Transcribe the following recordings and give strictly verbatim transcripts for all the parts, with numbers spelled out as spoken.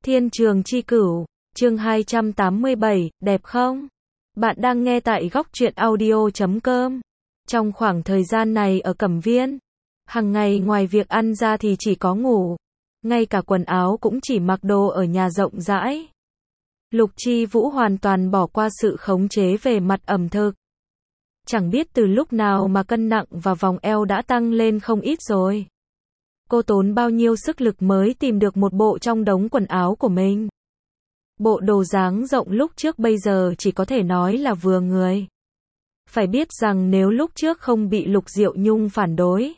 Thiên Trường Chi Cửu, chương hai trăm tám mươi bảy, đẹp không? Bạn đang nghe tại góc truyện audio chấm com. Trong khoảng thời gian này ở Cẩm Viên, hàng ngày ngoài việc ăn ra thì chỉ có ngủ, ngay cả quần áo cũng chỉ mặc đồ ở nhà rộng rãi. Lục Chi Vũ hoàn toàn bỏ qua sự khống chế về mặt ẩm thực. Chẳng biết từ lúc nào mà cân nặng và vòng eo đã tăng lên không ít rồi. Cô tốn bao nhiêu sức lực mới tìm được một bộ trong đống quần áo của mình. Bộ đồ dáng rộng lúc trước bây giờ chỉ có thể nói là vừa người. Phải biết rằng nếu lúc trước không bị Lục Diệu Nhung phản đối,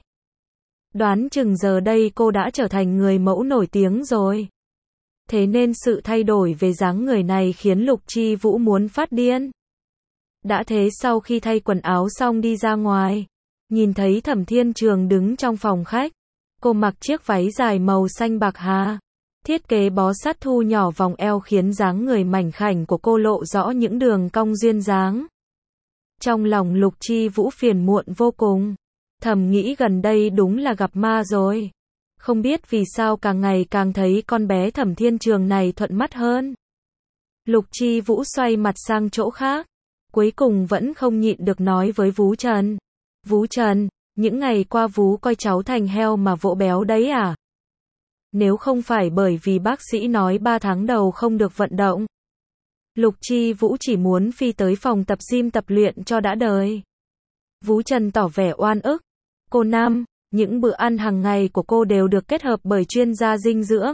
đoán chừng giờ đây cô đã trở thành người mẫu nổi tiếng rồi. Thế nên sự thay đổi về dáng người này khiến Lục Chi Vũ muốn phát điên. Đã thế sau khi thay quần áo xong đi ra ngoài, nhìn thấy Thẩm Thiên Trường đứng trong phòng khách. Cô mặc chiếc váy dài màu xanh bạc hà, thiết kế bó sát thu nhỏ vòng eo khiến dáng người mảnh khảnh của cô lộ rõ những đường cong duyên dáng. Trong lòng Lục Chi Vũ phiền muộn vô cùng, thầm nghĩ gần đây đúng là gặp ma rồi. Không biết vì sao càng ngày càng thấy con bé Thẩm Thiên Trường này thuận mắt hơn. Lục Chi Vũ xoay mặt sang chỗ khác, cuối cùng vẫn không nhịn được nói với Vú Trần. Vú Trần, những ngày qua Vú coi cháu thành heo mà vỗ béo đấy à? Nếu không phải bởi vì bác sĩ nói ba tháng đầu không được vận động, Lục Chi Vũ chỉ muốn phi tới phòng tập gym tập luyện cho đã đời. Vú Trần tỏ vẻ oan ức. Cô Năm, những bữa ăn hàng ngày của cô đều được kết hợp bởi chuyên gia dinh dưỡng.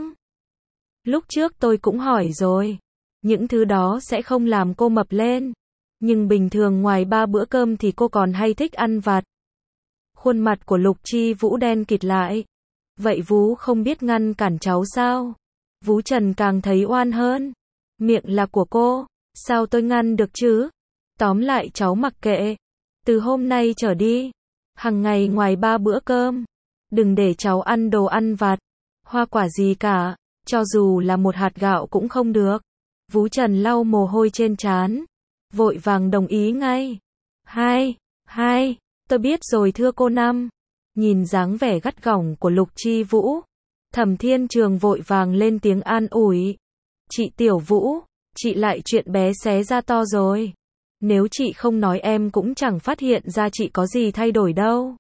Lúc trước tôi cũng hỏi rồi, những thứ đó sẽ không làm cô mập lên. Nhưng bình thường ngoài ba bữa cơm thì cô còn hay thích ăn vặt. Khuôn mặt của Lục Chi Vũ đen kịt lại. Vậy Vú không biết ngăn cản cháu sao? Vú Trần càng thấy oan hơn. Miệng là của cô, sao tôi ngăn được chứ? Tóm lại cháu mặc kệ. Từ hôm nay trở đi, hàng ngày ngoài ba bữa cơm, đừng để cháu ăn đồ ăn vặt, hoa quả gì cả, cho dù là một hạt gạo cũng không được. Vú Trần lau mồ hôi trên trán, vội vàng đồng ý ngay. Hai, hai. Tôi biết rồi thưa cô Năm. Nhìn dáng vẻ gắt gỏng của Lục Chi Vũ, Thẩm Thiên Trường vội vàng lên tiếng an ủi. Chị Tiểu Vũ, chị lại chuyện bé xé ra to rồi. Nếu chị không nói em cũng chẳng phát hiện ra chị có gì thay đổi đâu.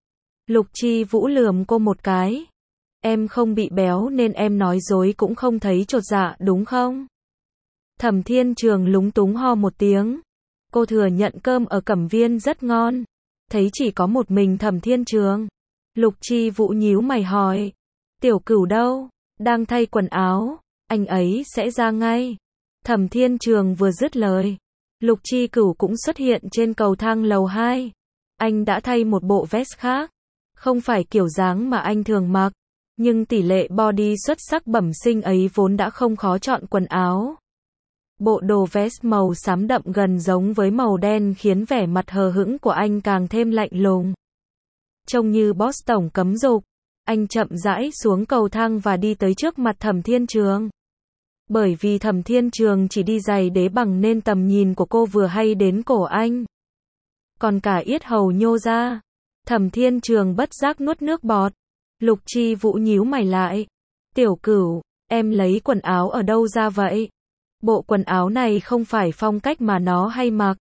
Lục Chi Vũ lườm cô một cái. Em không bị béo nên em nói dối cũng không thấy chột dạ đúng không? Thẩm Thiên Trường lúng túng ho một tiếng. Cô thừa nhận cơm ở Cẩm Viên rất ngon. Thấy chỉ có một mình Thẩm Thiên Trường. Lục Chi Vũ nhíu mày hỏi. Tiểu Cửu đâu? Đang thay quần áo. Anh ấy sẽ ra ngay. Thẩm Thiên Trường vừa dứt lời, Lục Chi Cửu cũng xuất hiện trên cầu thang lầu hai. Anh đã thay một bộ vest khác. Không phải kiểu dáng mà anh thường mặc. Nhưng tỷ lệ body xuất sắc bẩm sinh ấy vốn đã không khó chọn quần áo. Bộ đồ vest màu xám đậm gần giống với màu đen khiến vẻ mặt hờ hững của anh càng thêm lạnh lùng. Trông như boss tổng cấm dục. Anh chậm rãi xuống cầu thang và đi tới trước mặt Thẩm Thiên Trường. Bởi vì Thẩm Thiên Trường chỉ đi giày đế bằng nên tầm nhìn của cô vừa hay đến cổ anh. Còn cả yết hầu nhô ra. Thẩm Thiên Trường bất giác nuốt nước bọt. Lục Chi Vũ nhíu mày lại. Tiểu Cửu, em lấy quần áo ở đâu ra vậy? Bộ quần áo này không phải phong cách mà nó hay mặc.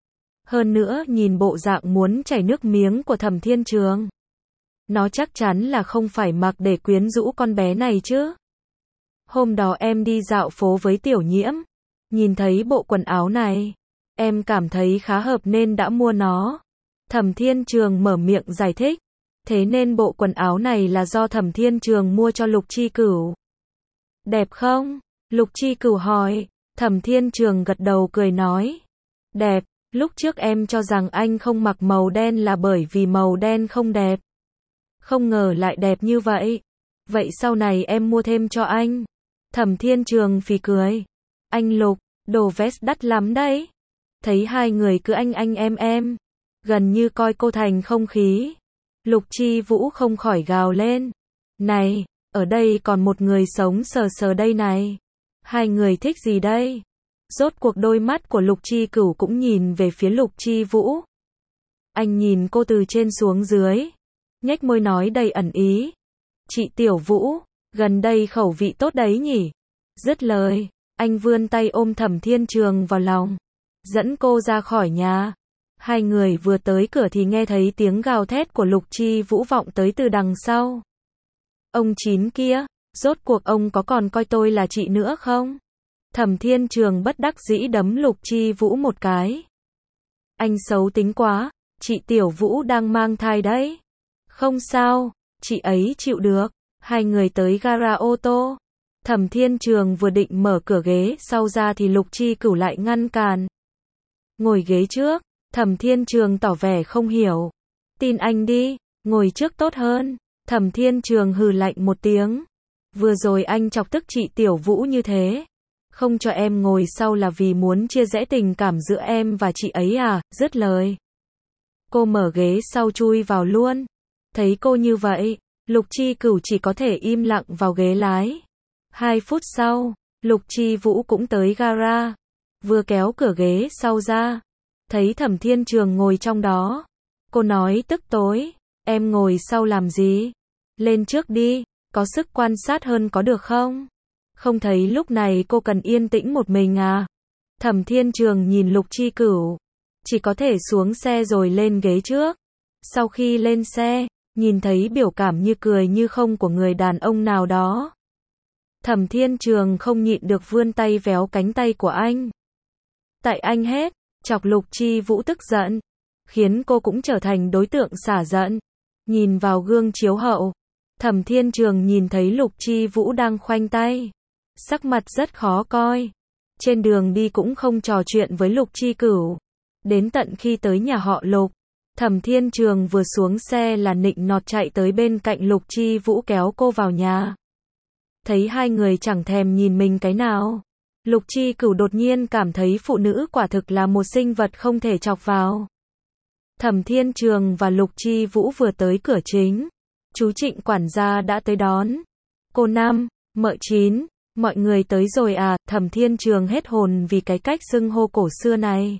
Hơn nữa nhìn bộ dạng muốn chảy nước miếng của Thẩm Thiên Trường, nó chắc chắn là không phải mặc để quyến rũ con bé này chứ. Hôm đó em đi dạo phố với Tiểu Nhiễm, nhìn thấy bộ quần áo này, em cảm thấy khá hợp nên đã mua nó. Thẩm Thiên Trường mở miệng giải thích. Thế nên bộ quần áo này là do Thẩm Thiên Trường mua cho Lục Chi Cửu. Đẹp không? Lục Chi Cửu hỏi. Thẩm Thiên Trường gật đầu cười nói. Đẹp, lúc trước em cho rằng anh không mặc màu đen là bởi vì màu đen không đẹp. Không ngờ lại đẹp như vậy. Vậy sau này em mua thêm cho anh. Thẩm Thiên Trường phì cười. Anh Lục, đồ vest đắt lắm đấy. Thấy hai người cứ anh anh em em, gần như coi cô thành không khí. Lục Chi Vũ không khỏi gào lên. Này, ở đây còn một người sống sờ sờ đây này. Hai người thích gì đây? Rốt cuộc đôi mắt của Lục Chi Cửu cũng nhìn về phía Lục Chi Vũ. Anh nhìn cô từ trên xuống dưới, nhếch môi nói đầy ẩn ý. Chị Tiểu Vũ, gần đây khẩu vị tốt đấy nhỉ? Dứt lời, anh vươn tay ôm Thẩm Thiên Trường vào lòng, dẫn cô ra khỏi nhà. Hai người vừa tới cửa thì nghe thấy tiếng gào thét của Lục Chi Vũ vọng tới từ đằng sau. Ông Chín kia, rốt cuộc ông có còn coi tôi là chị nữa không? Thẩm Thiên Trường bất đắc dĩ đấm Lục Chi Vũ một cái. Anh xấu tính quá, chị Tiểu Vũ đang mang thai đấy. Không sao, chị ấy chịu được. Hai người tới gara ô tô. Thẩm Thiên Trường vừa định mở cửa ghế sau ra thì Lục Chi Cửu lại ngăn cản. Ngồi ghế trước. Thẩm Thiên Trường tỏ vẻ không hiểu. Tin anh đi, ngồi trước tốt hơn. Thẩm Thiên Trường hừ lạnh một tiếng. Vừa rồi anh chọc tức chị Tiểu Vũ như thế. Không cho em ngồi sau là vì muốn chia rẽ tình cảm giữa em và chị ấy à? Dứt lời, cô mở ghế sau chui vào luôn. Thấy cô như vậy, Lục Chi Cửu chỉ có thể im lặng vào ghế lái. Hai phút sau, Lục Chi Vũ cũng tới gara. Vừa kéo cửa ghế sau ra, thấy Thẩm Thiên Trường ngồi trong đó. Cô nói tức tối, em ngồi sau làm gì? Lên trước đi, có sức quan sát hơn có được không? Không thấy lúc này cô cần yên tĩnh một mình à? Thẩm Thiên Trường nhìn Lục Chi Cửu, chỉ có thể xuống xe rồi lên ghế trước. Sau khi lên xe, nhìn thấy biểu cảm như cười như không của người đàn ông nào đó. Thẩm Thiên Trường không nhịn được vươn tay véo cánh tay của anh. Tại anh hết, chọc Lục Chi Vũ tức giận, khiến cô cũng trở thành đối tượng xả giận. Nhìn vào gương chiếu hậu, Thẩm Thiên Trường nhìn thấy Lục Chi Vũ đang khoanh tay, sắc mặt rất khó coi. Trên đường đi cũng không trò chuyện với Lục Chi Cửu. Đến tận khi tới nhà họ Lục, Thẩm Thiên Trường vừa xuống xe là nịnh nọt chạy tới bên cạnh Lục Chi Vũ kéo cô vào nhà. Thấy hai người chẳng thèm nhìn mình cái nào, Lục Chi Cửu đột nhiên cảm thấy phụ nữ quả thực là một sinh vật không thể chọc vào. Thẩm Thiên Trường và Lục Chi Vũ vừa tới cửa chính, chú Trịnh quản gia đã tới đón. Cô Năm, Mợ Chín, mọi người tới rồi à? Thẩm Thiên Trường hết hồn vì cái cách xưng hô cổ xưa này.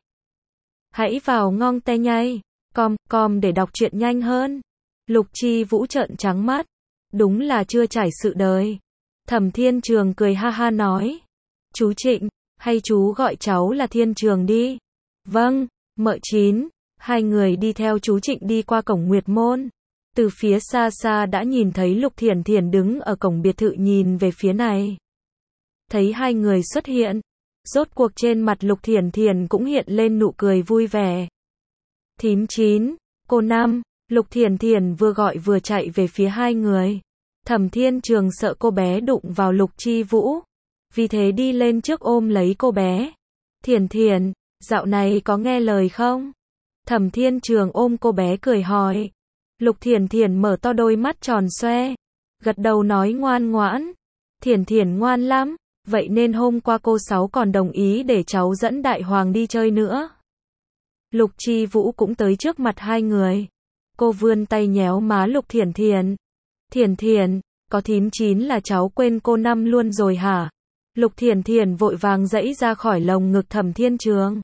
Hãy vào ngon te nhây, com, com để đọc truyện nhanh hơn. Lục Chi Vũ trợn trắng mắt, đúng là chưa trải sự đời. Thẩm Thiên Trường cười ha ha nói, chú Trịnh, hay chú gọi cháu là Thiên Trường đi. Vâng, Mợ Chín. Hai người đi theo chú Trịnh đi qua cổng Nguyệt Môn. Từ phía xa xa đã nhìn thấy Lục Thiển Thiển đứng ở cổng biệt thự nhìn về phía này. Thấy hai người xuất hiện, rốt cuộc trên mặt Lục Thiển Thiển cũng hiện lên nụ cười vui vẻ. Thím Chín, cô Năm, Lục Thiển Thiển vừa gọi vừa chạy về phía hai người. Thẩm Thiên Trường sợ cô bé đụng vào Lục Chi Vũ, vì thế đi lên trước ôm lấy cô bé. Thiển Thiển, dạo này có nghe lời không? Thẩm Thiên Trường ôm cô bé cười hỏi. Lục Thiển Thiển mở to đôi mắt tròn xoe, gật đầu nói ngoan ngoãn. Thiển Thiển ngoan lắm, vậy nên hôm qua cô Sáu còn đồng ý để cháu dẫn Đại Hoàng đi chơi nữa. Lục Chi Vũ cũng tới trước mặt hai người. Cô vươn tay nhéo má Lục Thiển Thiển. Thiển Thiển, có thím Chín là cháu quên cô Năm luôn rồi hả? Lục Thiển Thiển vội vàng giãy ra khỏi lồng ngực Thẩm Thiên Trường,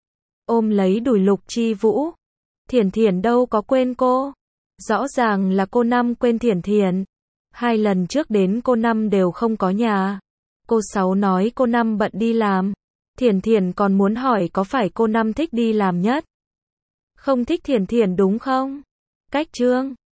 ôm lấy đùi Lục Chi Vũ. Thiển Thiển đâu có quên cô. Rõ ràng là cô Năm quên Thiển Thiển. Hai lần trước đến cô Năm đều không có nhà. Cô Sáu nói cô Năm bận đi làm. Thiển Thiển còn muốn hỏi có phải cô Năm thích đi làm nhất, không thích Thiển Thiển đúng không? Cách trương